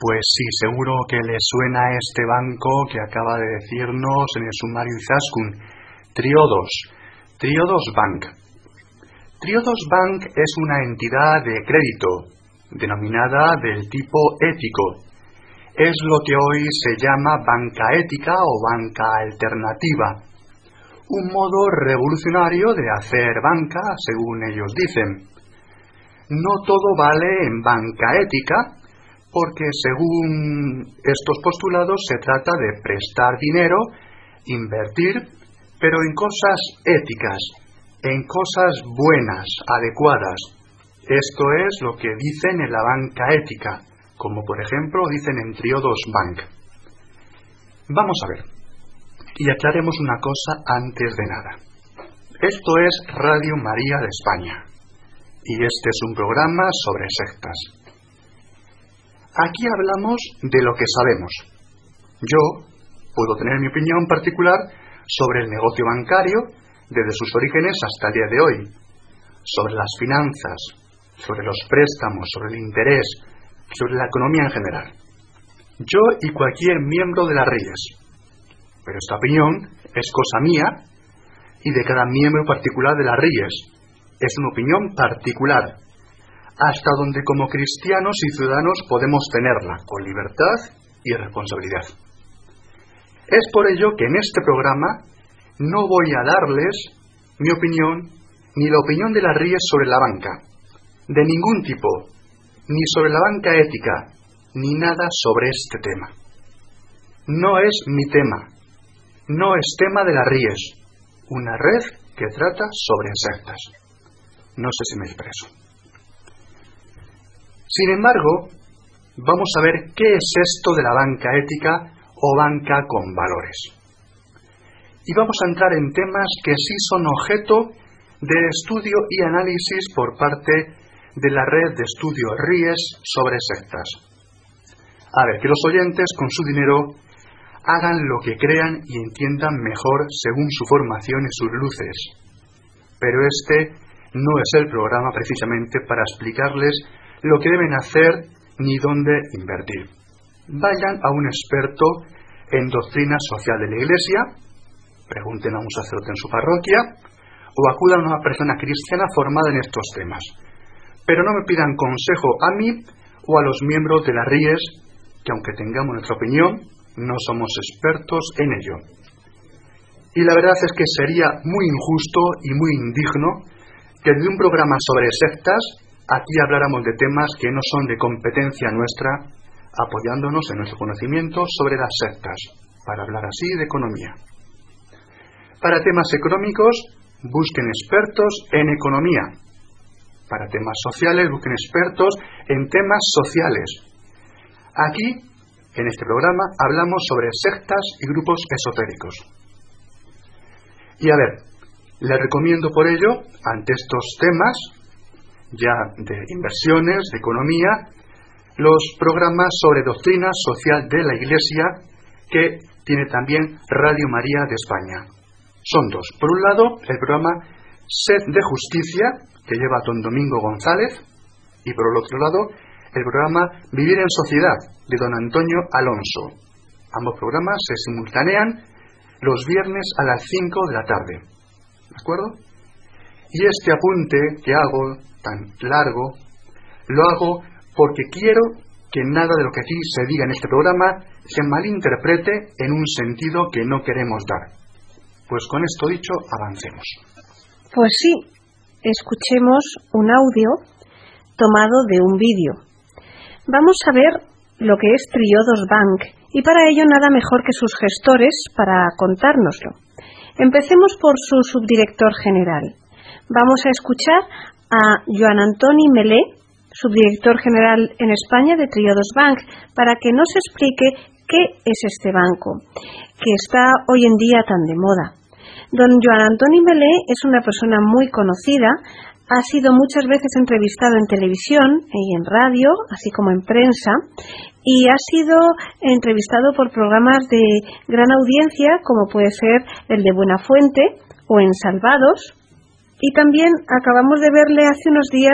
Pues sí, seguro que le suena a este banco que acaba de decirnos en el sumario Izaskun, Triodos, Triodos Bank. Triodos Bank es una entidad de crédito, denominada del tipo ético. Es lo que hoy se llama banca ética o banca alternativa. Un modo revolucionario de hacer banca, según ellos dicen. No todo vale en banca ética, porque según estos postulados se trata de prestar dinero, invertir, pero en cosas éticas, en cosas buenas, adecuadas. Esto es lo que dicen en la banca ética, como por ejemplo dicen en Triodos Bank. Vamos a ver, y aclaremos una cosa antes de nada. Esto es Radio María de España, y este es un programa sobre sectas. Aquí hablamos de lo que sabemos. Yo puedo tener mi opinión particular sobre el negocio bancario desde sus orígenes hasta el día de hoy, sobre las finanzas, sobre los préstamos, sobre el interés, sobre la economía en general. Yo y cualquier miembro de las RIES. Pero esta opinión es cosa mía y de cada miembro particular de las RIES. Es una opinión particular, hasta donde como cristianos y ciudadanos podemos tenerla, con libertad y responsabilidad. Es por ello que en este programa no voy a darles mi opinión, ni la opinión de las RIES sobre la banca, de ningún tipo, ni sobre la banca ética, ni nada sobre este tema. No es mi tema, no es tema de las RIES, una red que trata sobre sectas. No sé si me expreso. Sin embargo, vamos a ver qué es esto de la banca ética o banca con valores. Y vamos a entrar en temas que sí son objeto de estudio y análisis por parte de la red de estudio RIES sobre sectas. A ver, que los oyentes con su dinero hagan lo que crean y entiendan mejor según su formación y sus luces. Pero este no es el programa precisamente para explicarles lo que deben hacer ni dónde invertir. Vayan a un experto en doctrina social de la Iglesia, pregunten a un sacerdote en su parroquia, o acudan a una persona cristiana formada en estos temas. Pero no me pidan consejo a mí o a los miembros de la RIES, que aunque tengamos nuestra opinión, no somos expertos en ello. Y la verdad es que sería muy injusto y muy indigno que de un programa sobre sectas aquí habláramos de temas que no son de competencia nuestra, apoyándonos en nuestro conocimiento sobre las sectas, para hablar así de economía. Para temas económicos, busquen expertos en economía. Para temas sociales, busquen expertos en temas sociales. Aquí, en este programa, hablamos sobre sectas y grupos esotéricos. Y a ver, les recomiendo por ello, ante estos temas, ya de inversiones, de economía, los programas sobre doctrina social de la Iglesia que tiene también Radio María de España. Son dos. Por un lado, el programa Sed de Justicia, que lleva a don Domingo González, y por el otro lado, el programa Vivir en Sociedad, de don Antonio Alonso. Ambos programas se simultanean los viernes a las 5 de la tarde. ¿De acuerdo? Y este apunte que hago, tan largo, lo hago porque quiero que nada de lo que aquí se diga en este programa se malinterprete en un sentido que no queremos dar. Pues con esto dicho, avancemos. Pues sí, escuchemos un audio tomado de un vídeo. Vamos a ver lo que es Triodos Bank, y para ello nada mejor que sus gestores para contárnoslo. Empecemos por su subdirector general. Vamos a escuchar a Joan Antoni Melé, subdirector general en España de Triodos Bank, para que nos explique qué es este banco, que está hoy en día tan de moda. Don Joan Antoni Melé es una persona muy conocida, ha sido muchas veces entrevistado en televisión y en radio, así como en prensa, y ha sido entrevistado por programas de gran audiencia, como puede ser el de Buenafuente o en Salvados, y también acabamos de verle hace unos días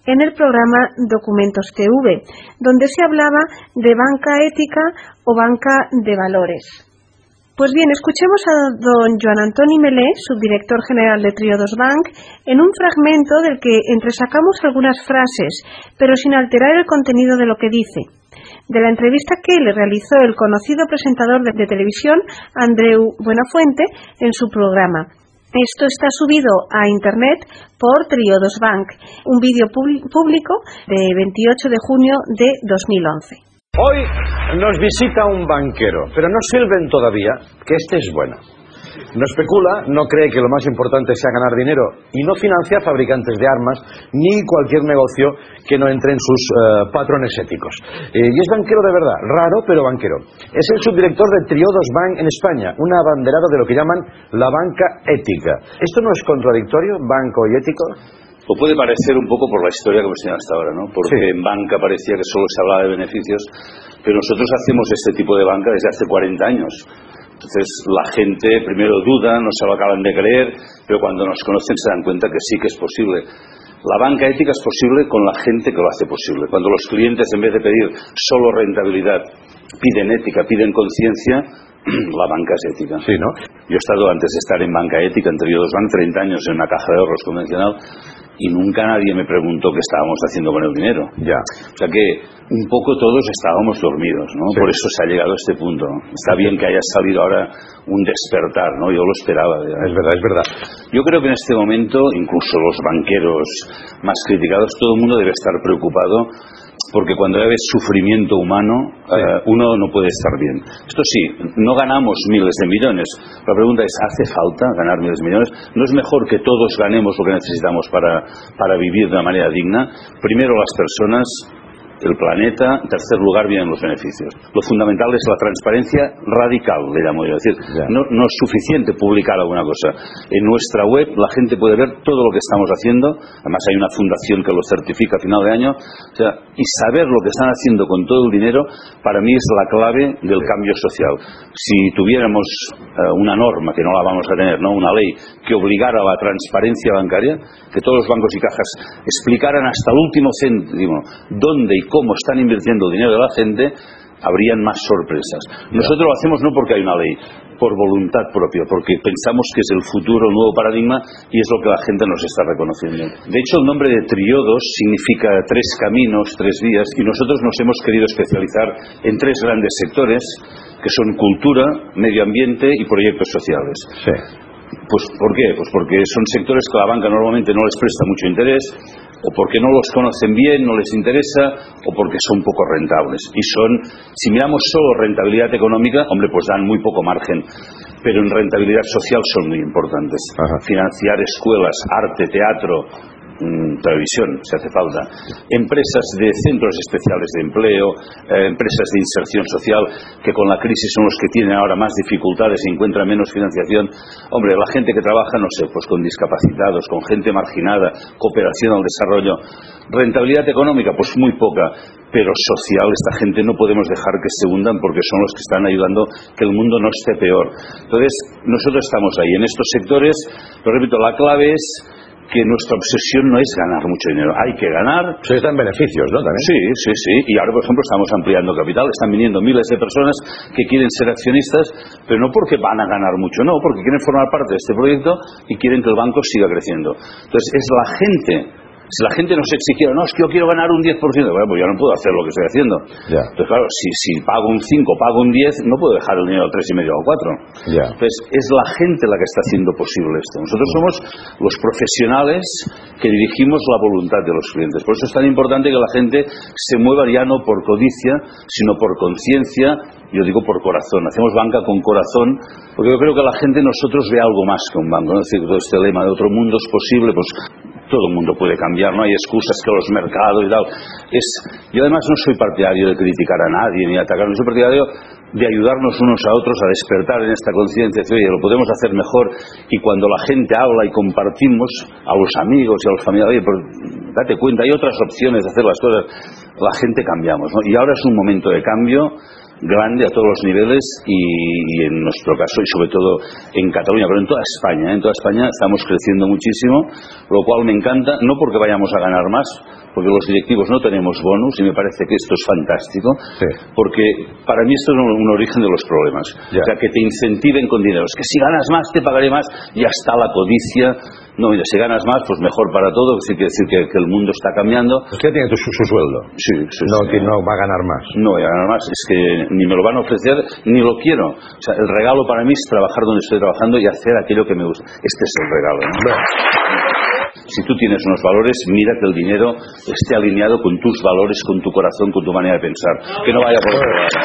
en el programa Documentos TV, donde se hablaba de banca ética o banca de valores. Pues bien, escuchemos a don Joan Antoni Melé, subdirector general de Triodos Bank, en un fragmento del que entresacamos algunas frases, pero sin alterar el contenido de lo que dice, de la entrevista que le realizó el conocido presentador de televisión Andreu Buenafuente en su programa. Esto está subido a internet por Triodos Bank, un vídeo público de 28 de junio de 2011. Hoy nos visita un banquero, pero no silben todavía, que este es bueno. No especula, no cree que lo más importante sea ganar dinero y no financia fabricantes de armas ni cualquier negocio que no entre en sus patrones éticos. Y es banquero de verdad, raro pero banquero. Es el subdirector de Triodos Bank en España, un abanderado de lo que llaman la banca ética. ¿Esto no es contradictorio, banco y ético? O puede parecer un poco por la historia que hemos tenido hasta ahora, ¿no? Porque sí, en banca parecía que solo se hablaba de beneficios, pero nosotros hacemos este tipo de banca desde hace 40 años. Entonces la gente primero duda, no se lo acaban de creer, pero cuando nos conocen se dan cuenta que sí que es posible. La banca ética es posible con la gente que lo hace posible. Cuando los clientes, en vez de pedir solo rentabilidad, piden ética, piden conciencia, la banca es ética. Sí, ¿no? Yo he estado, antes de estar en banca ética, en Triodos Bank, 30 años en una caja de ahorros convencional, y nunca nadie me preguntó qué estábamos haciendo con el dinero. Ya. O sea que un poco todos estábamos dormidos, ¿no? Sí. Por eso se ha llegado a este punto. Está bien que haya salido ahora un despertar, ¿no? Yo lo esperaba. Es verdad, es verdad. Yo creo que en este momento, incluso los banqueros más criticados, todo el mundo debe estar preocupado, porque cuando hay sufrimiento humano, uno no puede estar bien. Esto sí, no ganamos miles de millones. La pregunta es, ¿hace falta ganar miles de millones? ¿No es mejor que todos ganemos lo que necesitamos para vivir de una manera digna? Primero las personas, el planeta, en tercer lugar vienen los beneficios. Lo fundamental es la transparencia radical, le llamo yo. Es decir, no es suficiente publicar alguna cosa. En nuestra web la gente puede ver todo lo que estamos haciendo, además hay una fundación que lo certifica a final de año, o sea, y saber lo que están haciendo con todo el dinero, para mí es la clave del cambio social. Si tuviéramos una norma, que no la vamos a tener, ¿no? Una ley que obligara a la transparencia bancaria, que todos los bancos y cajas explicaran hasta el último céntimo dónde y cómo están invirtiendo el dinero de la gente, habrían más sorpresas. Nosotros lo hacemos no porque hay una ley, por voluntad propia, porque pensamos que es el futuro, el nuevo paradigma, y es lo que la gente nos está reconociendo. De hecho, el nombre de Triodos significa tres caminos, tres vías, y nosotros nos hemos querido especializar en tres grandes sectores, que son cultura, medio ambiente y proyectos sociales. Sí. Pues, ¿por qué? Pues porque son sectores que la banca normalmente no les presta mucho interés, o porque no los conocen bien, no les interesa, o porque son poco rentables. Y si miramos solo rentabilidad económica, hombre, pues dan muy poco margen, pero en rentabilidad social son muy importantes. Ajá. Financiar escuelas, arte, teatro, televisión, si hace falta, empresas de centros especiales de empleo, empresas de inserción social, que con la crisis son los que tienen ahora más dificultades y encuentran menos financiación. Hombre, la gente que trabaja, no sé, pues con discapacitados, con gente marginada, cooperación al desarrollo. Rentabilidad económica, pues muy poca, pero social, esta gente no podemos dejar que se hundan, porque son los que están ayudando que el mundo no esté peor. Entonces, nosotros estamos ahí en estos sectores, pero repito, la clave es que nuestra obsesión no es ganar mucho dinero, hay que ganar. Se dan beneficios, ¿no? ¿También? Sí. Y ahora, por ejemplo, estamos ampliando capital, están viniendo miles de personas que quieren ser accionistas, pero no porque van a ganar mucho, no, porque quieren formar parte de este proyecto y quieren que el banco siga creciendo. Entonces, es la gente. Si la gente nos exigiera, no, es que yo quiero ganar un 10%, bueno, pues yo no puedo hacer lo que estoy haciendo. Ya. Entonces, claro, si pago un 5, pago un 10, no puedo dejar el dinero al 3,5 o 4. Ya. Entonces, es la gente la que está haciendo posible esto. Nosotros somos los profesionales que dirigimos la voluntad de los clientes. Por eso es tan importante que la gente se mueva ya no por codicia, sino por conciencia, yo digo por corazón. Hacemos banca con corazón, porque yo creo que la gente nosotros ve algo más que un banco, ¿no? Es decir, todo este lema de otro mundo es posible, pues todo el mundo puede cambiar, no hay excusas que los mercados y tal. Yo además no soy partidario de criticar a nadie ni atacar, no soy partidario de ayudarnos unos a otros a despertar en esta conciencia, oye, lo podemos hacer mejor, y cuando la gente habla y compartimos a los amigos y a los familiares, oye, pero date cuenta, hay otras opciones de hacer las cosas, la gente cambiamos, ¿no? Y ahora es un momento de cambio grande a todos los niveles, y en nuestro caso, y sobre todo en Cataluña, pero en toda España estamos creciendo muchísimo, lo cual me encanta, no porque vayamos a ganar más, porque los directivos no tenemos bonus, y me parece que esto es fantástico, porque para mí esto es un origen de los problemas. O sea, que te incentiven con dinero. Es que si ganas más, te pagaré más, ya está la codicia. No, mira, si ganas más, pues mejor para todo, sí quiere decir que el mundo está cambiando. Usted tiene su sueldo. Sí. Que no va a ganar más. No voy a ganar más, es que ni me lo van a ofrecer, ni lo quiero. O sea, el regalo para mí es trabajar donde estoy trabajando y hacer aquello que me gusta. Este es el regalo, ¿no? Si tú tienes unos valores, mira que el dinero esté alineado con tus valores, con tu corazón, con tu manera de pensar. Que no vaya por otro lado.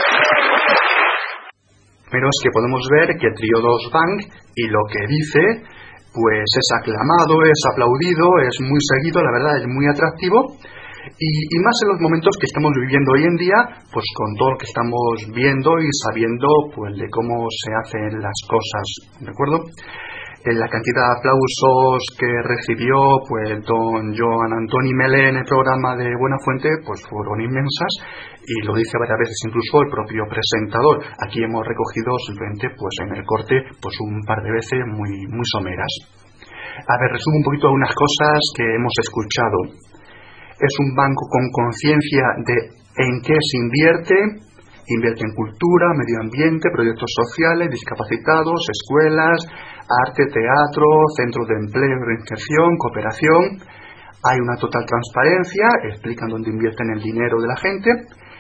Pero es que podemos ver que Triodos Bank y lo que dice, pues es aclamado, es aplaudido, es muy seguido, la verdad, es muy atractivo. Y más en los momentos que estamos viviendo hoy en día, pues con todo lo que estamos viendo y sabiendo pues de cómo se hacen las cosas, ¿de acuerdo? La cantidad de aplausos que recibió pues don Joan Antoni Melé en el programa de Buenafuente pues fueron inmensas, y lo dice varias veces incluso el propio presentador. Aquí hemos recogido simplemente pues en el corte pues un par de veces muy someras. A ver, resumo un poquito algunas cosas que hemos escuchado. Es un banco con conciencia de en qué se invierte en cultura, medio ambiente, proyectos sociales, discapacitados, escuelas, arte, teatro, centros de empleo, reinserción, cooperación. Hay una total transparencia, explican dónde invierten el dinero de la gente.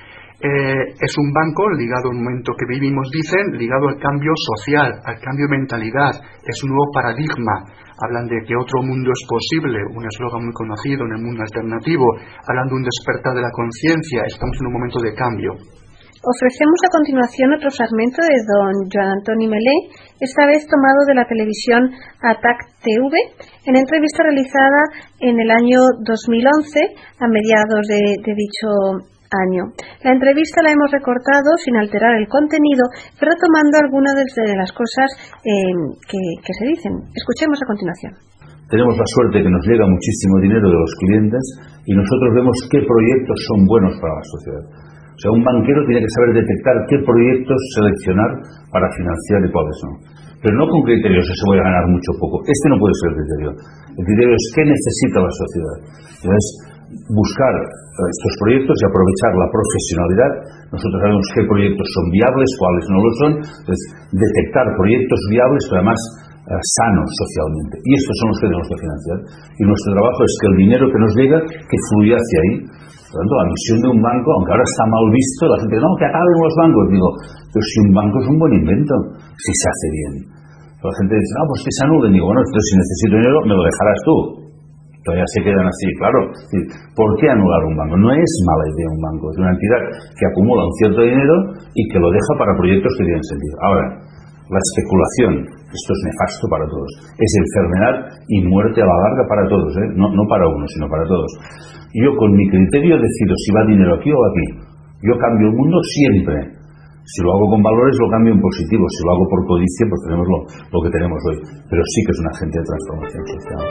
Es un banco ligado al momento que vivimos, dicen, ligado al cambio social, al cambio de mentalidad. Es un nuevo paradigma. Hablan de que otro mundo es posible, un eslogan muy conocido en el mundo alternativo. Hablan de un despertar de la conciencia. Estamos en un momento de cambio. Ofrecemos a continuación otro fragmento de don Joan Antoni Melé, esta vez tomado de la televisión ATAC TV, en entrevista realizada en el año 2011, a mediados de dicho año. La entrevista la hemos recortado sin alterar el contenido, pero tomando algunas de las cosas que se dicen. Escuchemos a continuación. Tenemos la suerte que nos llega muchísimo dinero de los clientes y nosotros vemos qué proyectos son buenos para la sociedad. O sea, un banquero tiene que saber detectar qué proyectos seleccionar para financiar y cuáles no. Pero no con criterios de se voy a ganar mucho o poco. Este no puede ser el criterio. El criterio es qué necesita la sociedad. Entonces, buscar estos proyectos y aprovechar la profesionalidad. Nosotros sabemos qué proyectos son viables, cuáles no lo son. Entonces, detectar proyectos viables, pero además sanos socialmente. Y estos son los que tenemos que financiar. Y nuestro trabajo es que el dinero que nos llega, que fluya hacia ahí. Por lo tanto, la misión de un banco, aunque ahora está mal visto, la gente dice, no, que acaben los bancos. Digo, pero si un banco es un buen invento, si se hace bien. Pero la gente dice, no, pues que se anulen. Digo, bueno, entonces si necesito dinero, me lo dejarás tú. Todavía se quedan así, claro. ¿Por qué anular un banco? No es mala idea un banco. Es una entidad que acumula un cierto dinero y que lo deja para proyectos que tienen sentido. Ahora, la especulación, esto es nefasto para todos. Es enfermedad y muerte a la larga para todos, ¿eh? No para uno, sino para todos. Yo con mi criterio decido si va dinero aquí o aquí. Yo cambio el mundo siempre. Si lo hago con valores, lo cambio en positivo. Si lo hago por codicia, pues tenemos lo que tenemos hoy. Pero sí que es un agente de transformación social.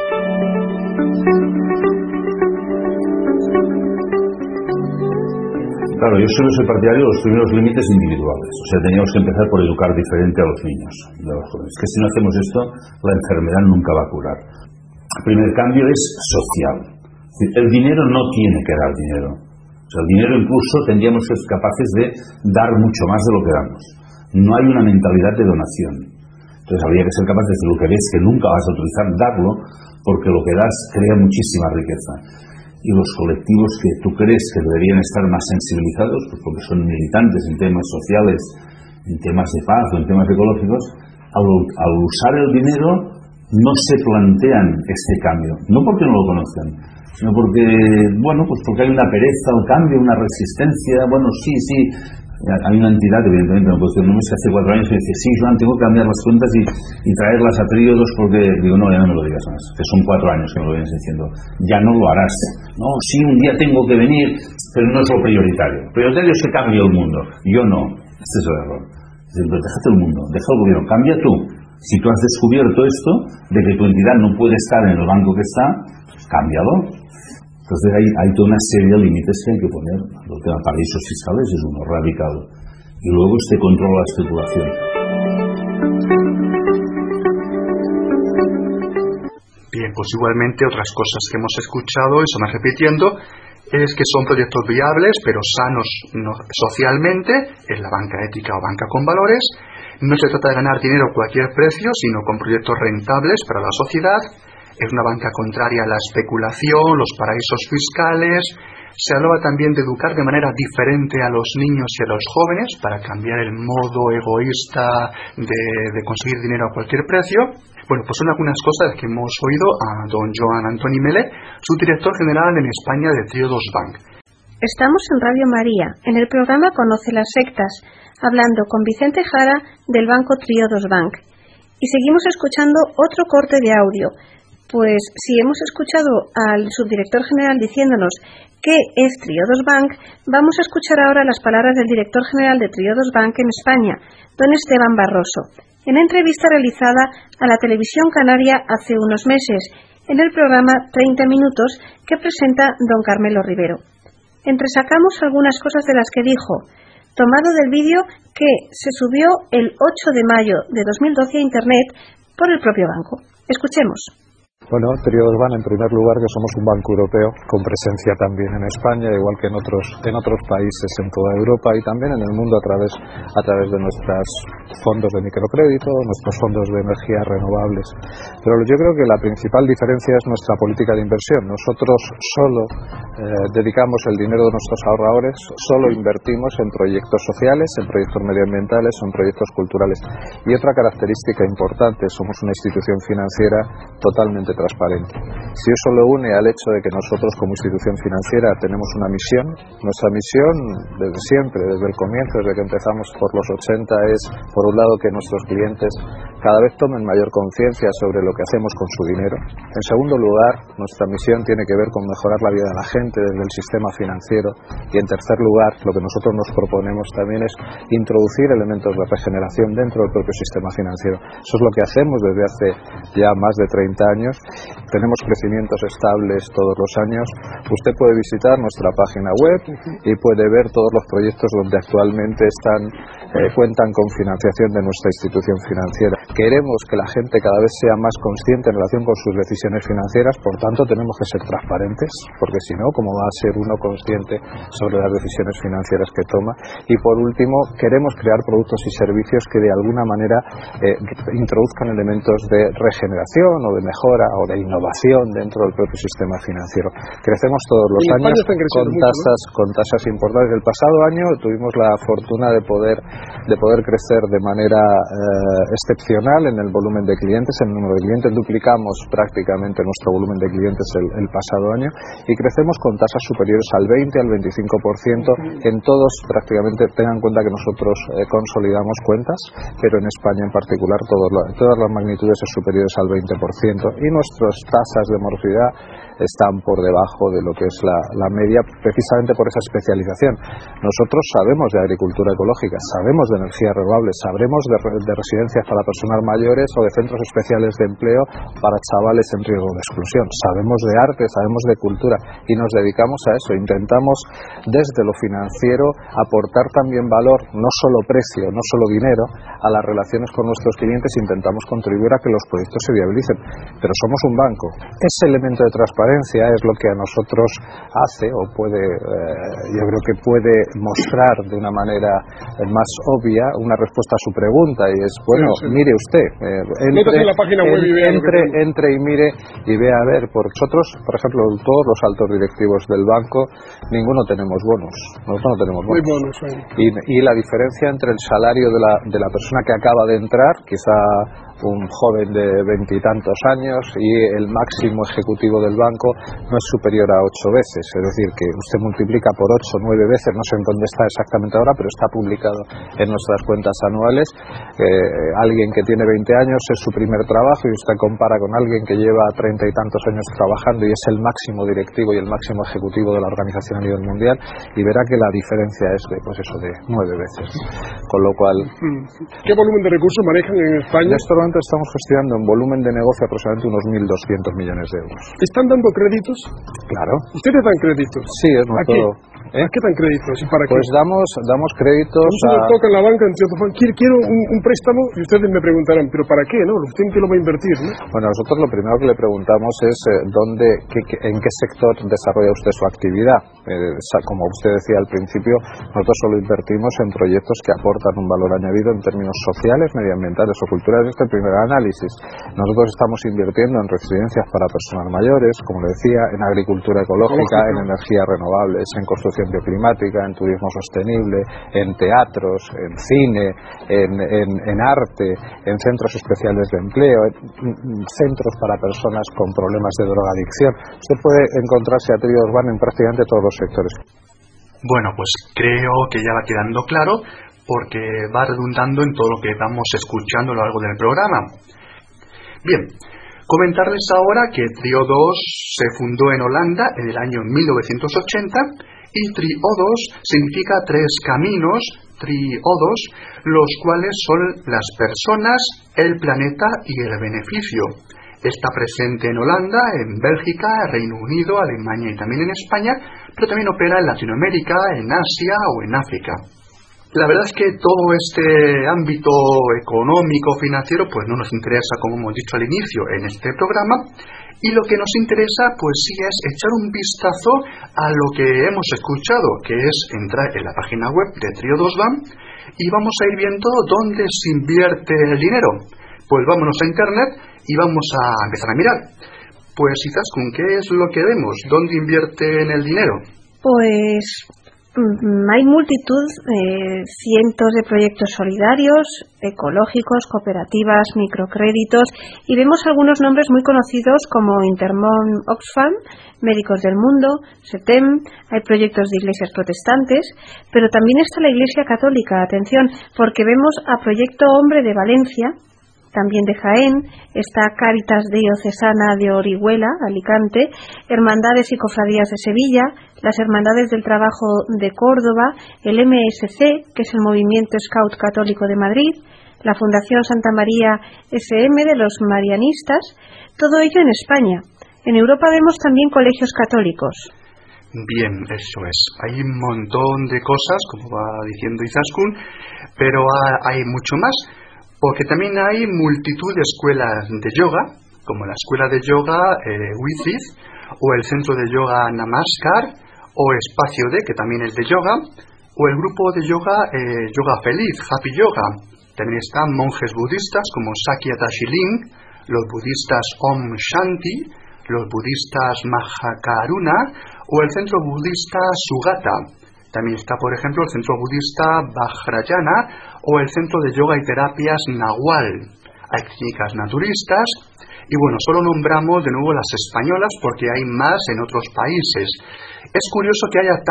Claro, yo solo soy partidario de los primeros límites individuales. O sea, teníamos que empezar por educar diferente a los niños y a los jóvenes. Que si no hacemos esto, la enfermedad nunca va a curar. El primer cambio es social. El dinero no tiene que dar dinero. O sea, el dinero incluso tendríamos que ser capaces de dar mucho más de lo que damos. No hay una mentalidad de donación. Entonces habría que ser capaz de decir lo que ves que nunca vas a utilizar, darlo, porque lo que das crea muchísima riqueza. Y los colectivos que tú crees que deberían estar más sensibilizados, pues porque son militantes en temas sociales, en temas de paz o en temas ecológicos, al usar el dinero no se plantean este cambio. No porque no lo conozcan, sino porque, bueno, pues porque hay una pereza al cambio, una resistencia. Bueno, sí. Hay una entidad, evidentemente, no puedo decir, no es que hace 4 años que dice, sí, Joan, tengo que cambiar las cuentas y traerlas a periodos porque, digo, no, ya no me lo digas más, que son 4 años que me lo vienes diciendo, ya no lo harás. No, sí, un día tengo que venir, pero no es lo prioritario. Prioritario es que cambie el mundo. Yo no. Este es el error. Pero déjate el mundo, deja el gobierno, cambia tú. Si tú has descubierto esto, de que tu entidad no puede estar en el banco que está, cámbialo. Entonces hay toda una serie de límites que hay que poner. El tema de paraísos fiscales es uno radical. Y luego este control a la especulación. Bien, pues igualmente otras cosas que hemos escuchado y se van repitiendo es que son proyectos viables pero sanos socialmente, es la banca ética o banca con valores. No se trata de ganar dinero a cualquier precio, sino con proyectos rentables para la sociedad. Es una banca contraria a la especulación, los paraísos fiscales. Se hablaba también de educar de manera diferente a los niños y a los jóvenes para cambiar el modo egoísta de conseguir dinero a cualquier precio. Bueno, pues son algunas cosas que hemos oído a don Joan Antoni Mele, subdirector general en España de Triodos Bank. Estamos en Radio María, en el programa Conoce las sectas, hablando con Vicente Jara del Banco Triodos Bank. Y seguimos escuchando otro corte de audio, pues si hemos escuchado al subdirector general diciéndonos qué es Triodos Bank, vamos a escuchar ahora las palabras del director general de Triodos Bank en España, don Esteban Barroso, en entrevista realizada a la televisión canaria hace unos meses, en el programa 30 minutos que presenta don Carmelo Rivero. Entresacamos algunas cosas de las que dijo, tomado del vídeo que se subió el 8 de mayo de 2012 a Internet por el propio banco. Escuchemos. Bueno, Triodos Bank, en primer lugar, que somos un banco europeo con presencia también en España, igual que en otros países en toda Europa y también en el mundo a través de nuestros fondos de microcrédito, nuestros fondos de energías renovables. Pero yo creo que la principal diferencia es nuestra política de inversión. Nosotros solo dedicamos el dinero de nuestros ahorradores, solo invertimos en proyectos sociales, en proyectos medioambientales o en proyectos culturales. Y otra característica importante, somos una institución financiera totalmente transparente. Si eso lo une al hecho de que nosotros como institución financiera tenemos una misión, nuestra misión desde siempre, desde el comienzo, desde que empezamos por los 80, es por un lado que nuestros clientes cada vez tomen mayor conciencia sobre lo que hacemos con su dinero. En segundo lugar, nuestra misión tiene que ver con mejorar la vida de la gente desde el sistema financiero. Y en tercer lugar, lo que nosotros nos proponemos también es introducir elementos de regeneración dentro del propio sistema financiero. Eso es lo que hacemos desde hace ya más de 30 años. Tenemos crecimientos estables todos los años. Usted puede visitar nuestra página web y puede ver todos los proyectos donde actualmente cuentan con financiación de nuestra institución financiera. Queremos que la gente cada vez sea más consciente en relación con sus decisiones financieras, por tanto tenemos que ser transparentes, porque si no, ¿cómo va a ser uno consciente sobre las decisiones financieras que toma? Y por último, queremos crear productos y servicios que de alguna manera introduzcan elementos de regeneración o de mejora o de innovación dentro del propio sistema financiero. Crecemos todos los años con tasas importantes. El pasado año tuvimos la fortuna de poder crecer de manera excepcional en el volumen de clientes, en el número de clientes. Duplicamos prácticamente nuestro volumen de clientes el pasado año y crecemos con tasas superiores al 20, al 25% en todos prácticamente. Tengan en cuenta que nosotros consolidamos cuentas, pero en España en particular todas las magnitudes son superiores al 20% y nuestras tasas de morosidad están por debajo de lo que es la media, precisamente por esa especialización. Nosotros sabemos de agricultura ecológica, sabemos de energías renovables, sabremos de residencias para personas mayores o de centros especiales de empleo para chavales en riesgo de exclusión. Sabemos de arte, sabemos de cultura y nos dedicamos a eso. Intentamos desde lo financiero aportar también valor, no solo precio, no solo dinero, a las relaciones con nuestros clientes. Intentamos contribuir a que los proyectos se viabilicen. Pero somos un banco. Ese elemento de transparencia es lo que a nosotros hace o puede, yo creo que puede mostrar de una manera más obvia una respuesta a su pregunta, y es, bueno, mire usted, entre y mire y vea a ver, porque nosotros, por ejemplo, todos los altos directivos del banco, ninguno tenemos bonos. Nosotros no tenemos bonos. Y la diferencia entre el salario de la persona que acaba de entrar, quizá un joven de 20 y tantos años, y el máximo ejecutivo del banco no es superior a 8 veces, es decir, que usted multiplica por 8 o 9 veces, no sé en dónde está exactamente ahora, pero está publicado en nuestras cuentas anuales. Alguien que tiene 20 años es su primer trabajo y usted compara con alguien que lleva 30 y tantos años trabajando y es el máximo directivo y el máximo ejecutivo de la organización a nivel mundial, y verá que la diferencia es de 9 veces, con lo cual... ¿Qué volumen de recursos manejan en España? Estamos gestionando en volumen de negocio aproximadamente unos 1.200 millones de euros. ¿Están dando créditos? Claro. ¿Ustedes dan créditos? Sí, es nuestro... ¿A qué dan créditos y para qué? Pues damos créditos a... toca en la banca, quiero un préstamo y ustedes me preguntarán, ¿pero para qué? ¿No? ¿Usted en qué lo va a invertir? ¿No? Bueno, nosotros lo primero que le preguntamos es en qué sector desarrolla usted su actividad. Como usted decía al principio, nosotros solo invertimos en proyectos que aportan un valor añadido en términos sociales, medioambientales o culturales. Este es el primer análisis. Nosotros estamos invirtiendo en residencias para personas mayores, como le decía, en agricultura ecológica, en energías renovables, en construcción bioclimática, en turismo sostenible, en teatros, en cine, en arte, en centros especiales de empleo, en centros para personas con problemas de drogadicción. Usted puede encontrarse a Trío Urbano en prácticamente todos los sectores. Bueno, pues creo que ya va quedando claro, porque va redundando en todo lo que vamos escuchando a lo largo del programa. Bien, comentarles ahora que Trío 2 se fundó en Holanda en el año 1980 y Triodos significa tres caminos, triodos, los cuales son las personas, el planeta y el beneficio. Está presente en Holanda, en Bélgica, Reino Unido, Alemania y también en España, pero también opera en Latinoamérica, en Asia o en África. La verdad es que todo este ámbito económico, financiero, pues no nos interesa, como hemos dicho al inicio, en este programa. Y lo que nos interesa, pues sí, es echar un vistazo a lo que hemos escuchado, que es entrar en la página web de Trío 2 Van y vamos a ir viendo dónde se invierte el dinero. Pues vámonos a Internet y vamos a empezar a mirar. Pues Izaskun, ¿qué es lo que vemos? ¿Dónde invierten el dinero? Pues hay multitud, cientos de proyectos solidarios, ecológicos, cooperativas, microcréditos, y vemos algunos nombres muy conocidos como Intermón Oxfam, Médicos del Mundo, SETEM. Hay proyectos de iglesias protestantes, pero también está la Iglesia Católica, atención, porque vemos a Proyecto Hombre de Valencia, también de Jaén, está Cáritas Diocesana de Orihuela, Alicante, Hermandades y Cofradías de Sevilla, las Hermandades del Trabajo de Córdoba, el MSC, que es el Movimiento Scout Católico de Madrid, la Fundación Santa María SM de los Marianistas, todo ello en España. En Europa vemos también colegios católicos. Bien, eso es. Hay un montón de cosas, como va diciendo Izaskun, pero hay mucho más. Porque también hay multitud de escuelas de yoga, como la escuela de yoga Withis, o el centro de yoga Namaskar, o Espacio D, que también es de yoga, o el grupo de yoga Yoga Feliz, Happy Yoga. También están monjes budistas como Sakya Dashiling, los budistas Om Shanti, los budistas Mahakaruna, o el centro budista Sugata. También está, por ejemplo, el centro budista Vajrayana o el centro de yoga y terapias Nahual. Hay clínicas naturistas y bueno, solo nombramos de nuevo las españolas porque hay más en otros países. Es curioso que haya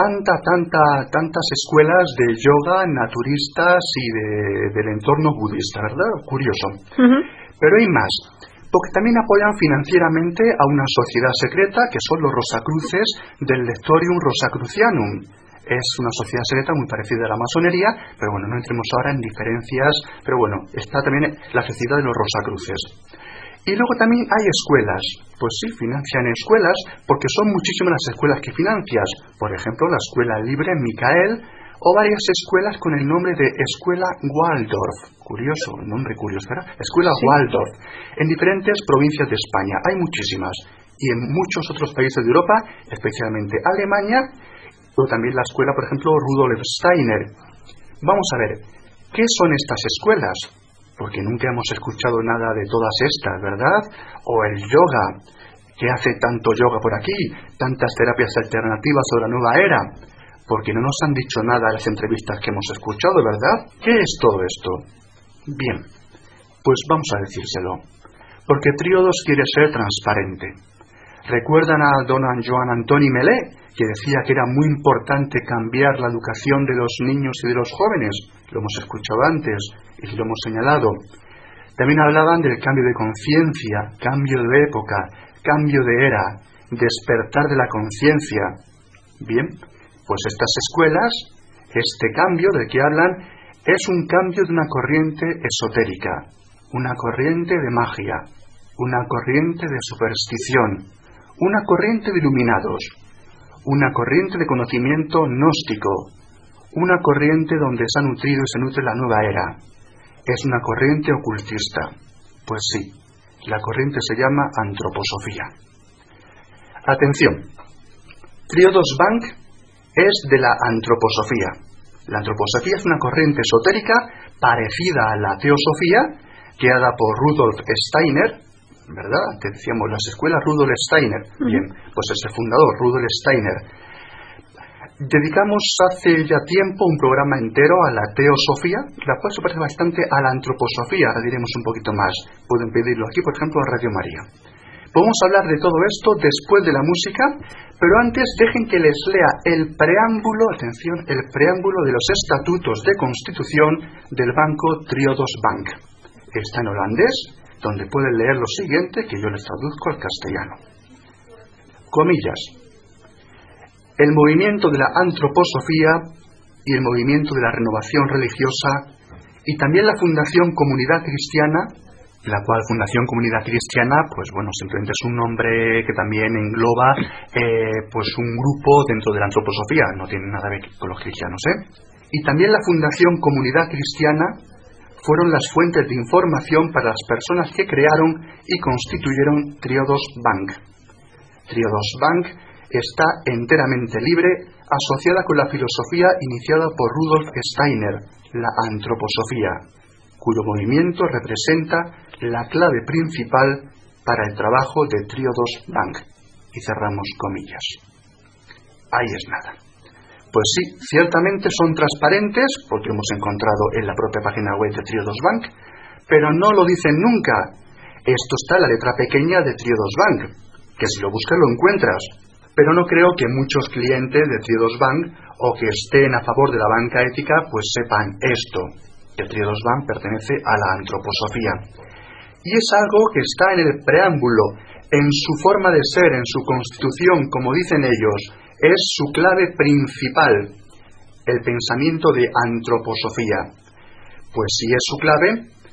tantas escuelas de yoga naturistas y del entorno budista, ¿verdad? Curioso. Pero hay más, porque también apoyan financieramente a una sociedad secreta que son los Rosacruces del Lectorium Rosacrucianum. Es una sociedad secreta muy parecida a la masonería, pero bueno, no entremos ahora en diferencias, pero bueno, está también la sociedad de los Rosacruces. Y luego también hay escuelas, pues sí, financian escuelas, porque son muchísimas las escuelas que financias, por ejemplo, la Escuela Libre Micael, o varias escuelas con el nombre de Escuela Waldorf, curioso, nombre curioso, ¿verdad? Escuela sí. Waldorf, en diferentes provincias de España, hay muchísimas, y en muchos otros países de Europa, especialmente Alemania, o también la escuela, por ejemplo, Rudolf Steiner. Vamos a ver, ¿qué son estas escuelas? Porque nunca hemos escuchado nada de todas estas, ¿verdad? O el yoga, ¿qué hace tanto yoga por aquí? Tantas terapias alternativas o la nueva era. Porque no nos han dicho nada en las entrevistas que hemos escuchado, ¿verdad? ¿Qué es todo esto? Bien, pues vamos a decírselo. Porque Trío 2 quiere ser transparente. ¿Recuerdan a don Joan Antoni Melé, que decía que era muy importante cambiar la educación de los niños y de los jóvenes? Lo hemos escuchado antes y lo hemos señalado. También hablaban del cambio de conciencia, cambio de época, cambio de era, despertar de la conciencia. Bien, pues estas escuelas, este cambio del que hablan, es un cambio de una corriente esotérica, una corriente de magia, una corriente de superstición, una corriente de iluminados, una corriente de conocimiento gnóstico, una corriente donde se ha nutrido y se nutre la nueva era. Es una corriente ocultista. Pues sí, la corriente se llama antroposofía. Atención, Triodos Bank es de la antroposofía. La antroposofía es una corriente esotérica parecida a la teosofía, creada por Rudolf Steiner, ¿verdad? Decíamos las escuelas Rudolf Steiner. Bien, pues es el fundador, Rudolf Steiner. Dedicamos hace ya tiempo un programa entero a la teosofía, la cual se parece bastante a la antroposofía. Ahora diremos un poquito más. Pueden pedirlo aquí, por ejemplo, a Radio María. Podemos hablar de todo esto después de la música, pero antes dejen que les lea el preámbulo, atención, el preámbulo de los estatutos de constitución del Banco Triodos Bank. Está en holandés, donde pueden leer lo siguiente, que yo les traduzco al castellano. Comillas. El movimiento de la antroposofía y el movimiento de la renovación religiosa y también la Fundación Comunidad Cristiana, la cual Fundación Comunidad Cristiana, pues bueno, simplemente es un nombre que también engloba pues un grupo dentro de la antroposofía, no tiene nada que ver con los cristianos, Y también la Fundación Comunidad Cristiana fueron las fuentes de información para las personas que crearon y constituyeron Triodos Bank. Triodos Bank está enteramente libre, asociada con la filosofía iniciada por Rudolf Steiner, la antroposofía, cuyo movimiento representa la clave principal para el trabajo de Triodos Bank. Y cerramos comillas. Ahí es nada. Pues sí, ciertamente son transparentes, porque hemos encontrado en la propia página web de Triodos Bank, pero no lo dicen nunca. Esto está en la letra pequeña de Triodos Bank, que si lo buscas lo encuentras. Pero no creo que muchos clientes de Triodos Bank o que estén a favor de la banca ética pues sepan esto, que Triodos Bank pertenece a la antroposofía. Y es algo que está en el preámbulo, en su forma de ser, en su constitución, como dicen ellos, es su clave principal, el pensamiento de antroposofía. Pues si es su clave,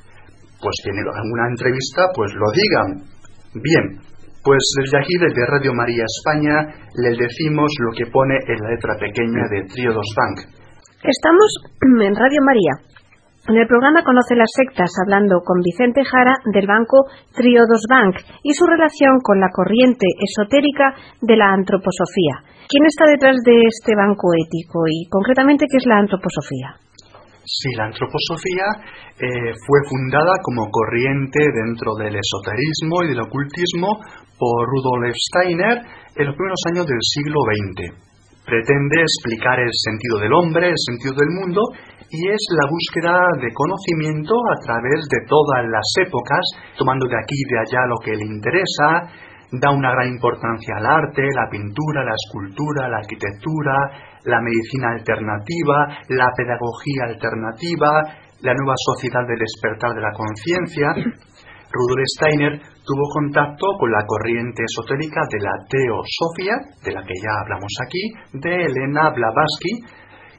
pues tiene alguna entrevista, pues lo digan. Bien, pues desde aquí, desde Radio María España, les decimos lo que pone en la letra pequeña de Triodos Bank. Estamos en Radio María. En el programa Conoce las sectas, hablando con Vicente Jara del banco Triodos Bank y su relación con la corriente esotérica de la antroposofía. ¿Quién está detrás de este banco ético y concretamente qué es la antroposofía? Sí, la antroposofía fue fundada como corriente dentro del esoterismo y del ocultismo por Rudolf Steiner en los primeros años del siglo XX. Pretende explicar el sentido del hombre, el sentido del mundo, y es la búsqueda de conocimiento a través de todas las épocas, tomando de aquí y de allá lo que le interesa. Da una gran importancia al arte, la pintura, la escultura, la arquitectura, la medicina alternativa, la pedagogía alternativa, la nueva sociedad del despertar de la conciencia. Rudolf Steiner tuvo contacto con la corriente esotérica de la teosofía, de la que ya hablamos aquí, de Elena Blavatsky,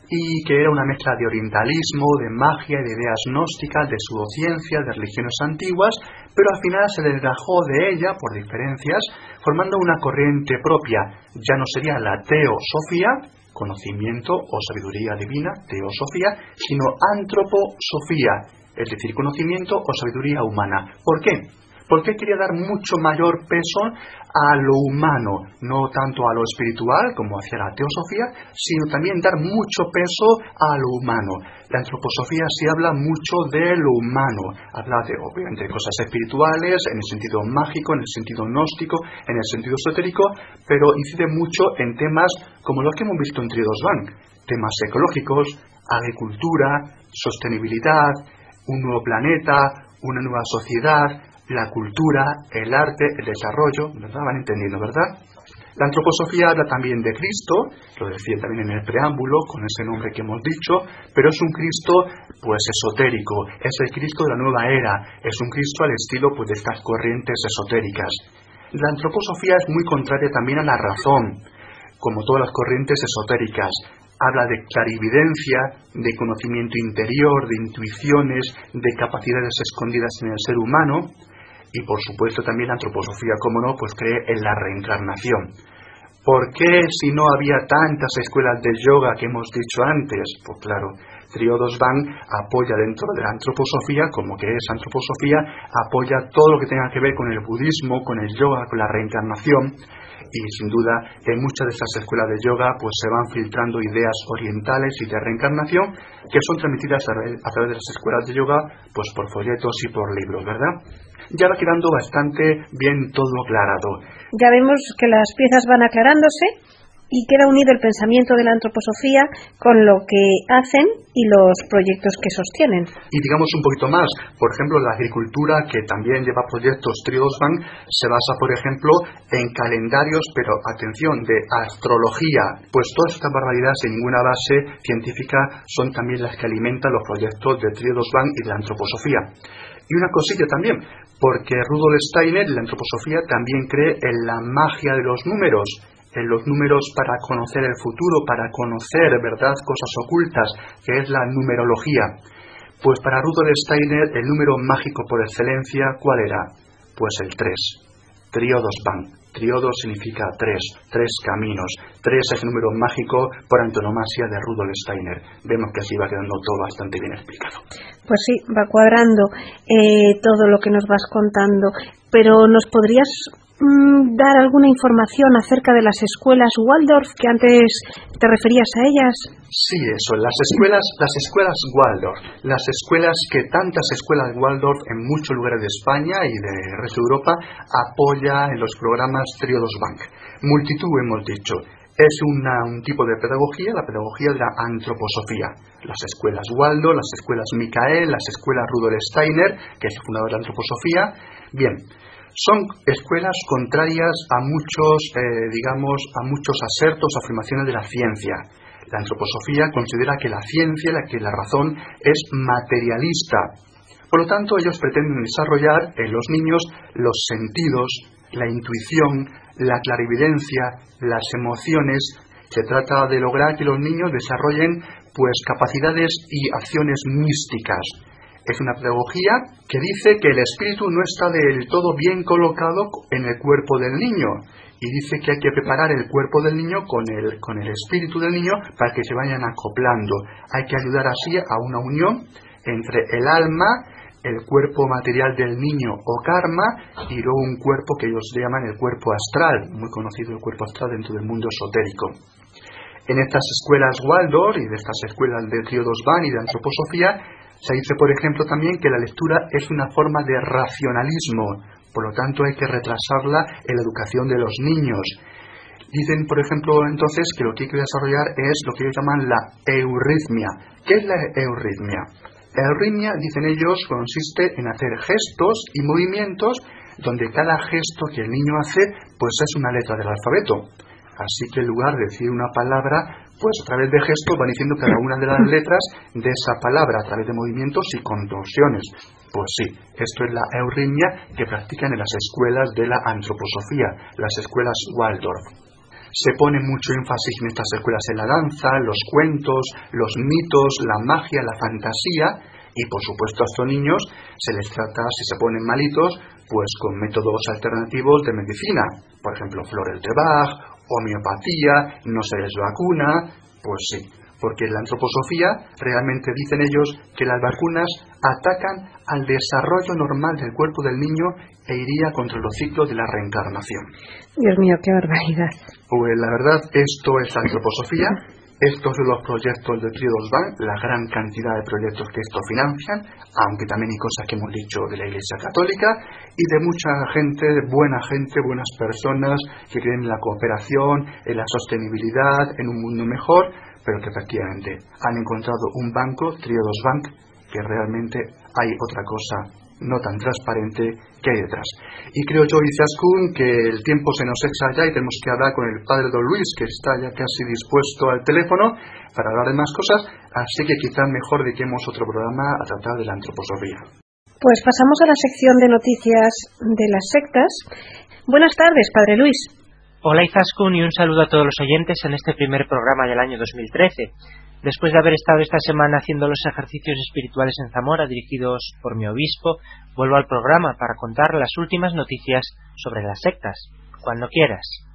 y que era una mezcla de orientalismo, de magia y de ideas gnósticas, de pseudociencia, de religiones antiguas, pero al final se desgajó de ella por diferencias, formando una corriente propia. Ya no sería la teosofía, conocimiento o sabiduría divina, teosofía, sino antroposofía, es decir, conocimiento o sabiduría humana. ¿Por qué? Porque quería dar mucho mayor peso a lo humano, no tanto a lo espiritual como hacía la teosofía, sino también dar mucho peso a lo humano. La antroposofía sí habla mucho de lo humano, habla de, obviamente, de cosas espirituales, en el sentido mágico, en el sentido gnóstico, en el sentido esotérico, pero incide mucho en temas como los que hemos visto en Triodos Bank, temas ecológicos, agricultura, sostenibilidad, un nuevo planeta, una nueva sociedad, la cultura, el arte, el desarrollo, ¿verdad? Van entendiendo, ¿verdad? La antroposofía habla también de Cristo, lo decía también en el preámbulo, con ese nombre que hemos dicho, pero es un Cristo, pues, esotérico, es el Cristo de la nueva era, es un Cristo al estilo, pues, de estas corrientes esotéricas. La antroposofía es muy contraria también a la razón, como todas las corrientes esotéricas. Habla de clarividencia, de conocimiento interior, de intuiciones, de capacidades escondidas en el ser humano. Y por supuesto también la antroposofía, como no, pues cree en la reencarnación. ¿Por qué si no había tantas escuelas de yoga que hemos dicho antes? Pues claro, Triodos Bank apoya dentro de la antroposofía, como que es antroposofía, apoya todo lo que tenga que ver con el budismo, con el yoga, con la reencarnación, y sin duda en muchas de estas escuelas de yoga pues se van filtrando ideas orientales y de reencarnación que son transmitidas a través de las escuelas de yoga pues por folletos y por libros, ¿verdad? Ya va quedando bastante bien todo aclarado. Ya vemos que las piezas van aclarándose y queda unido el pensamiento de la antroposofía con lo que hacen y los proyectos que sostienen. Y digamos un poquito más, por ejemplo, la agricultura, que también lleva proyectos Triodos Bank, se basa, por ejemplo, en calendarios, pero atención, de astrología, pues todas estas barbaridades sin ninguna base científica son también las que alimentan los proyectos de Triodos Bank y de la antroposofía. Y una cosilla también, porque Rudolf Steiner, la antroposofía, también cree en la magia de los números, en los números para conocer el futuro, para conocer, ¿verdad?, cosas ocultas, que es la numerología. Pues para Rudolf Steiner, el número mágico por excelencia, ¿cuál era? Pues el 3. Triodos Bank. Triodos significa 3 caminos. 3 es el número mágico por antonomasia de Rudolf Steiner. Vemos que así va quedando todo bastante bien explicado. Pues sí, va cuadrando todo lo que nos vas contando. Pero ¿nos podrías dar alguna información acerca de las escuelas Waldorf, que antes te referías a ellas? Sí, eso, las escuelas Waldorf, las escuelas que tantas escuelas Waldorf en muchos lugares de España y del resto de Europa apoya en los programas Triodos Bank. Multitud hemos dicho. Es un tipo de pedagogía, la pedagogía de la antroposofía. Las escuelas Waldorf, las escuelas Michael, las escuelas Rudolf Steiner, que es el fundador de la antroposofía. Bien, son escuelas contrarias a muchos asertos o afirmaciones de la ciencia. La antroposofía considera que la ciencia, que la razón, es materialista. Por lo tanto, ellos pretenden desarrollar en los niños los sentidos, la intuición, la clarividencia, las emociones. Se trata de lograr que los niños desarrollen pues capacidades y acciones místicas. Es una pedagogía que dice que el espíritu no está del todo bien colocado en el cuerpo del niño y dice que hay que preparar el cuerpo del niño con el espíritu del niño para que se vayan acoplando. Hay que ayudar así a una unión entre el alma, el cuerpo material del niño o karma y luego un cuerpo que ellos llaman el cuerpo astral, muy conocido el cuerpo astral dentro del mundo esotérico. En estas escuelas Waldorf y de estas escuelas de Triodos Bank y de antroposofía se dice, por ejemplo, también que la lectura es una forma de racionalismo, por lo tanto hay que retrasarla en la educación de los niños. Dicen, por ejemplo, entonces que lo que hay que desarrollar es lo que ellos llaman la euritmia. ¿Qué es la euritmia? La euritmia, dicen ellos, consiste en hacer gestos y movimientos donde cada gesto que el niño hace pues es una letra del alfabeto. Así que en lugar de decir una palabra, pues a través de gestos van diciendo cada una de las letras de esa palabra a través de movimientos y contorsiones. Pues sí, esto es la euritmia que practican en las escuelas de la antroposofía, las escuelas Waldorf. Se pone mucho énfasis en estas escuelas en la danza, los cuentos, los mitos, la magia, la fantasía y por supuesto a estos niños se les trata, si se ponen malitos, pues con métodos alternativos de medicina, por ejemplo flores de Bach, homeopatía, no se les vacuna, pues sí, porque en la antroposofía realmente dicen ellos que las vacunas atacan al desarrollo normal del cuerpo del niño e iría contra los ciclos de la reencarnación. Dios mío, qué barbaridad. Pues la verdad, esto es la antroposofía, estos son los proyectos de Triodos Bank, la gran cantidad de proyectos que esto financian, aunque también hay cosas que hemos dicho de la Iglesia Católica y de mucha gente, buenas personas que creen en la cooperación, en la sostenibilidad, en un mundo mejor, pero que efectivamente han encontrado un banco, Triodos Bank, que realmente hay otra cosa no tan transparente que hay detrás. Y creo yo, Izaskun, que el tiempo se nos echa ya y tenemos que hablar con el padre don Luis, que está ya casi dispuesto al teléfono para hablar de más cosas, así que quizás mejor dediquemos otro programa a tratar de la antroposofía. Pues pasamos a la sección de noticias de las sectas. Buenas tardes, padre Luis. Hola Izaskun y un saludo a todos los oyentes en este primer programa del año 2013. Después de haber estado esta semana haciendo los ejercicios espirituales en Zamora dirigidos por mi obispo, vuelvo al programa para contar las últimas noticias sobre las sectas. Cuando quieras.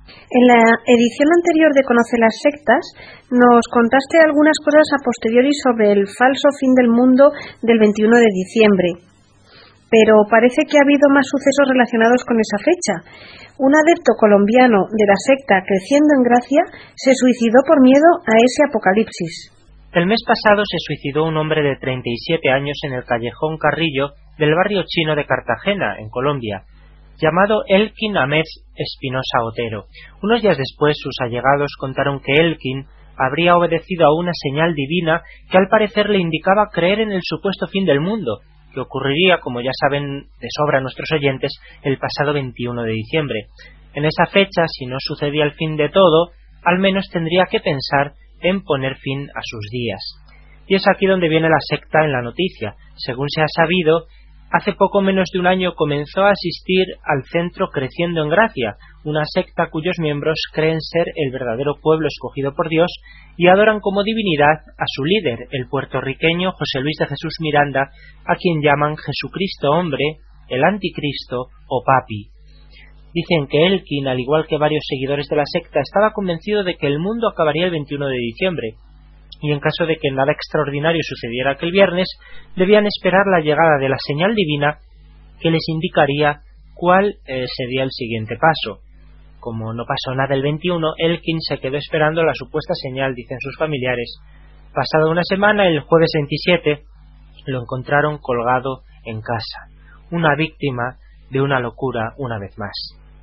En la edición anterior de Conoce las sectas nos contaste algunas cosas a posteriori sobre el falso fin del mundo del 21 de diciembre, pero parece que ha habido más sucesos relacionados con esa fecha. Un adepto colombiano de la secta Creciendo en Gracia se suicidó por miedo a ese apocalipsis. El mes pasado se suicidó un hombre de 37 años en el callejón Carrillo del barrio chino de Cartagena, en Colombia, llamado Elkin Ahmed Espinosa Otero. Unos días después, sus allegados contaron que Elkin habría obedecido a una señal divina que al parecer le indicaba creer en el supuesto fin del mundo, que ocurriría, como ya saben de sobra nuestros oyentes, el pasado 21 de diciembre. En esa fecha, si no sucedía el fin de todo, al menos tendría que pensar en poner fin a sus días. Y es aquí donde viene la secta en la noticia. Según se ha sabido, hace poco menos de un año comenzó a asistir al centro Creciendo en Gracia, una secta cuyos miembros creen ser el verdadero pueblo escogido por Dios y adoran como divinidad a su líder, el puertorriqueño José Luis de Jesús Miranda, a quien llaman Jesucristo hombre, el anticristo o papi. Dicen que Elkin, al igual que varios seguidores de la secta, estaba convencido de que el mundo acabaría el 21 de diciembre, y en caso de que nada extraordinario sucediera aquel viernes, debían esperar la llegada de la señal divina que les indicaría cuál sería el siguiente paso. Como no pasó nada el 21, Elkin se quedó esperando la supuesta señal, dicen sus familiares. Pasada una semana, el jueves 27, lo encontraron colgado en casa, una víctima de una locura una vez más.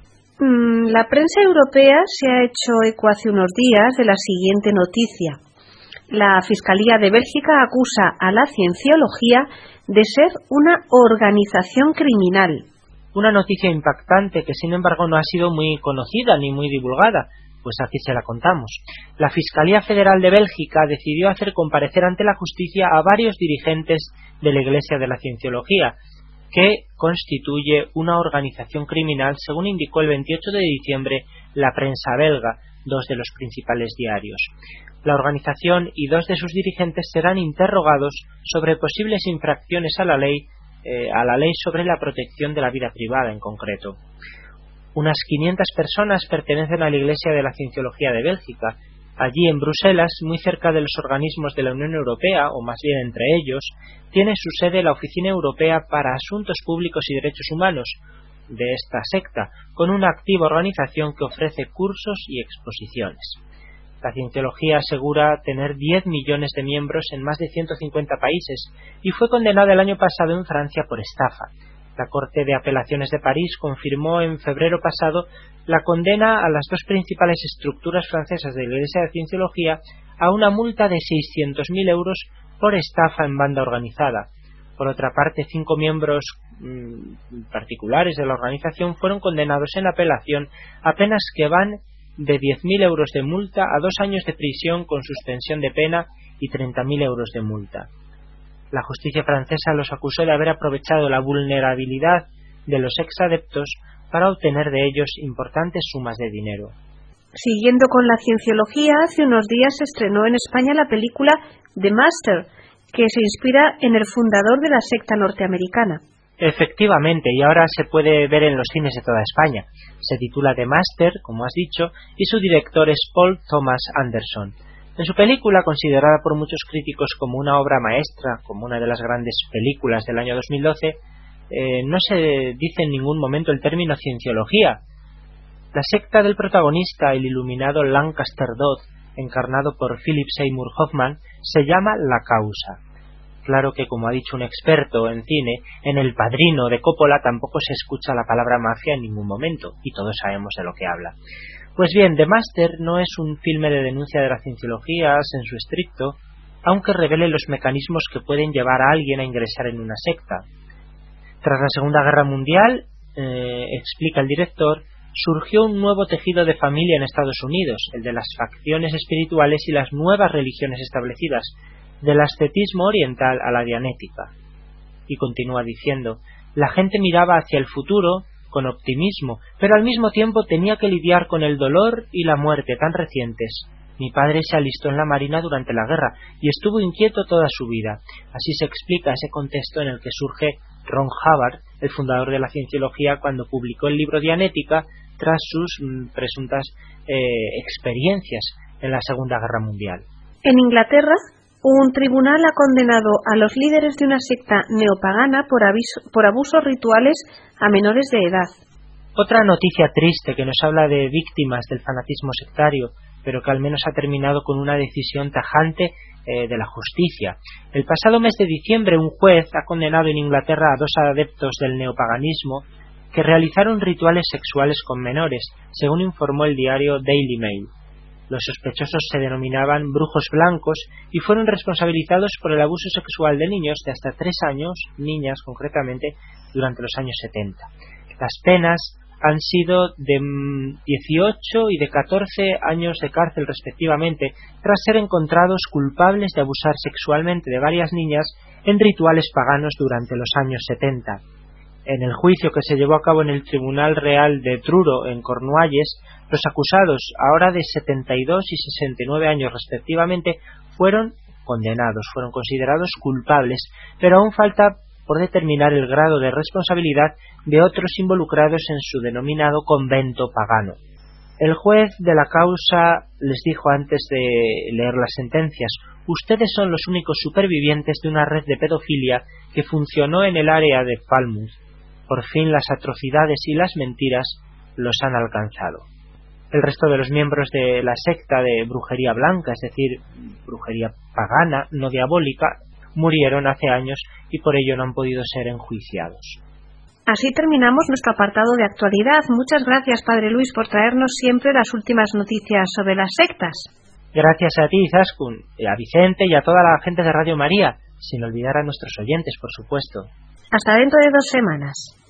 La prensa europea se ha hecho eco hace unos días de la siguiente noticia. La Fiscalía de Bélgica acusa a la Cienciología de ser una organización criminal. Una noticia impactante que, sin embargo, no ha sido muy conocida ni muy divulgada, pues aquí se la contamos. La Fiscalía Federal de Bélgica decidió hacer comparecer ante la justicia a varios dirigentes de la Iglesia de la Cienciología, que constituye una organización criminal, según indicó el 28 de diciembre la prensa belga, dos de los principales diarios. La organización y dos de sus dirigentes serán interrogados sobre posibles infracciones a la ley sobre la protección de la vida privada en concreto. Unas 500 personas pertenecen a la Iglesia de la Cienciología de Bélgica. Allí en Bruselas, muy cerca de los organismos de la Unión Europea, o más bien entre ellos, tiene su sede la Oficina Europea para Asuntos Públicos y Derechos Humanos de esta secta, con una activa organización que ofrece cursos y exposiciones. La Cienciología asegura tener 10 millones de miembros en más de 150 países y fue condenada el año pasado en Francia por estafa. La Corte de Apelaciones de París confirmó en febrero pasado la condena a las dos principales estructuras francesas de la Iglesia de Cienciología a una multa de 600.000 euros por estafa en banda organizada. Por otra parte, 5 miembros particulares de la organización fueron condenados en apelación a penas que van de 10.000 euros de multa a 2 años de prisión con suspensión de pena y 30.000 euros de multa. La justicia francesa los acusó de haber aprovechado la vulnerabilidad de los exadeptos para obtener de ellos importantes sumas de dinero. Siguiendo con la cienciología, hace unos días se estrenó en España la película The Master, que se inspira en el fundador de la secta norteamericana. Efectivamente, y ahora se puede ver en los cines de toda España. Se titula The Master, como has dicho, y su director es Paul Thomas Anderson. En su película, considerada por muchos críticos como una obra maestra, como una de las grandes películas del año 2012, no se dice en ningún momento el término cienciología. La secta del protagonista, el iluminado Lancaster Dodd, encarnado por Philip Seymour Hoffman, se llama La Causa. Claro que, como ha dicho un experto en cine, en El Padrino de Coppola tampoco se escucha la palabra mafia en ningún momento, y todos sabemos de lo que habla. Pues bien, The Master no es un filme de denuncia de la cienciología en su estricto, aunque revele los mecanismos que pueden llevar a alguien a ingresar en una secta. Tras la Segunda Guerra Mundial, explica el director, surgió un nuevo tejido de familia en Estados Unidos, el de las facciones espirituales y las nuevas religiones establecidas, del ascetismo oriental a la dianética. Y continúa diciendo, la gente miraba hacia el futuro con optimismo, pero al mismo tiempo tenía que lidiar con el dolor y la muerte tan recientes. Mi padre se alistó en la marina durante la guerra y estuvo inquieto toda su vida. Así se explica ese contexto en el que surge Ron Hubbard, el fundador de la cienciología, cuando publicó el libro Dianética, tras sus presuntas experiencias en la Segunda Guerra Mundial. En Inglaterra, un tribunal ha condenado a los líderes de una secta neopagana por abusos rituales a menores de edad. Otra noticia triste que nos habla de víctimas del fanatismo sectario, pero que al menos ha terminado con una decisión tajante de la justicia. El pasado mes de diciembre, un juez ha condenado en Inglaterra a 2 adeptos del neopaganismo que realizaron rituales sexuales con menores, según informó el diario Daily Mail. Los sospechosos se denominaban brujos blancos y fueron responsabilizados por el abuso sexual de niños de hasta 3 años, niñas concretamente, durante los años 70. Las penas han sido de 18 y de 14 años de cárcel respectivamente, tras ser encontrados culpables de abusar sexualmente de varias niñas en rituales paganos durante los años 70. En el juicio que se llevó a cabo en el Tribunal Real de Truro, en Cornualles, los acusados, ahora de 72 y 69 años respectivamente, fueron condenados, fueron considerados culpables, pero aún falta por determinar el grado de responsabilidad de otros involucrados en su denominado convento pagano. El juez de la causa les dijo antes de leer las sentencias: ustedes son los únicos supervivientes de una red de pedofilia que funcionó en el área de Falmouth. Por fin las atrocidades y las mentiras los han alcanzado. El resto de los miembros de la secta de brujería blanca, es decir, brujería pagana, no diabólica, murieron hace años y por ello no han podido ser enjuiciados. Así terminamos nuestro apartado de actualidad. Muchas gracias, Padre Luis, por traernos siempre las últimas noticias sobre las sectas. Gracias a ti, Izaskun, a Vicente y a toda la gente de Radio María, sin olvidar a nuestros oyentes, por supuesto. Hasta dentro de 2 semanas.